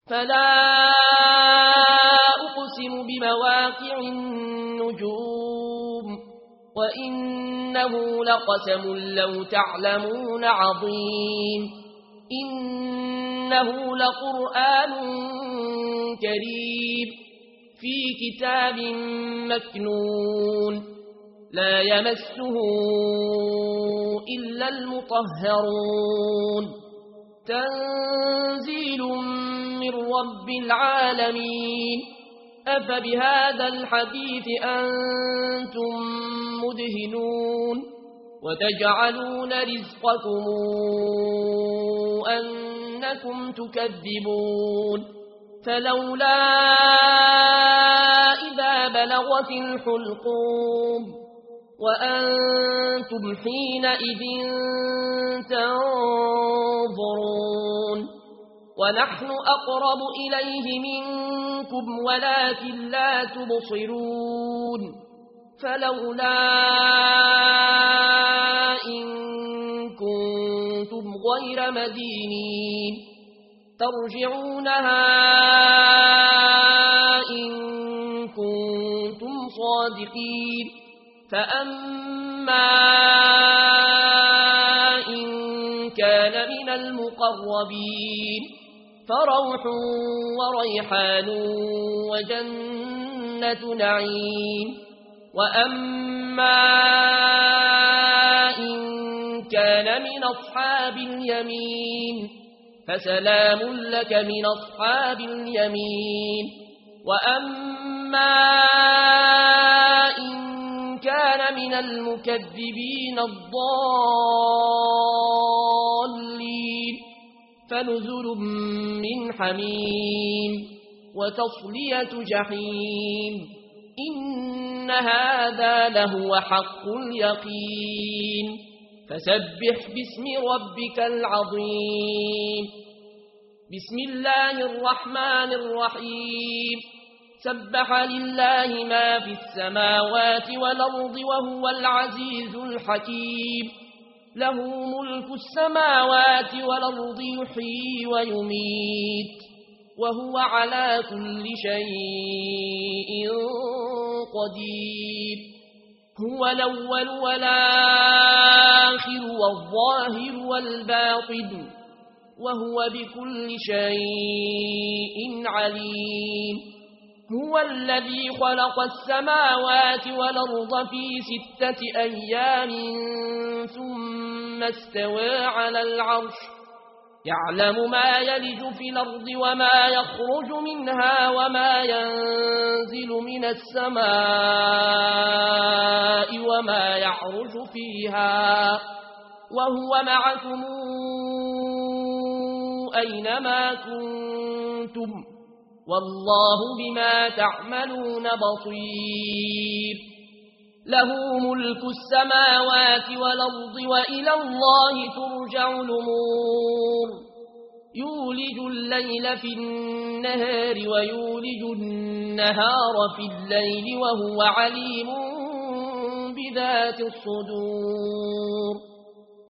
فلا أقسم بمواقع النجوم وإنه لقسم لو تعلمون عظيم إنه لقرآن كريم في كتاب مكنون لا يمسه إلا المطهرون تنزيل من رب العالمين أفبهذا الحديث أنتم مدهنون وتجعلون رزقكم أنكم تكذبون فلولا إذا بلغت الحلقوم وأنتم حينئذ تنظرون ونحن أقرب إليه منكم ولكن لا تبصرون فلولا إن كنتم غير مدينين ترجعونها إن كنتم صادقين فأما إن كان من المقربين فروح وريحان وجنة نعيم وأما إن كان من أصحاب اليمين فسلام لك من أصحاب اليمين وأما إن كان من المكذبين الضالين فنزل من حميم وتصلية جحيم إن هذا لهو حق اليقين فسبح باسم ربك العظيم بسم الله الرحمن الرحيم سبح لله ما في السماوات والأرض وهو العزيز الحكيم له ملك السماوات والأرض يحيي ويميت وهو على كل شيء قدير هو الأول والآخر والظاهر والباطن وهو بكل شيء عليم هو الذي خلق السماوات والأرض في 6 أيام ثم استوى على العرش يعلم ما يلج في الأرض وما يخرج منها وما ينزل من السماء وما يعرج فيها وهو معكم أينما كنتم والله بما تعملون بصير له ملك السماوات والأرض وإلى الله ترجع الأمور يولج الليل في النهار ويولج النهار في الليل وهو عليم بذات الصدور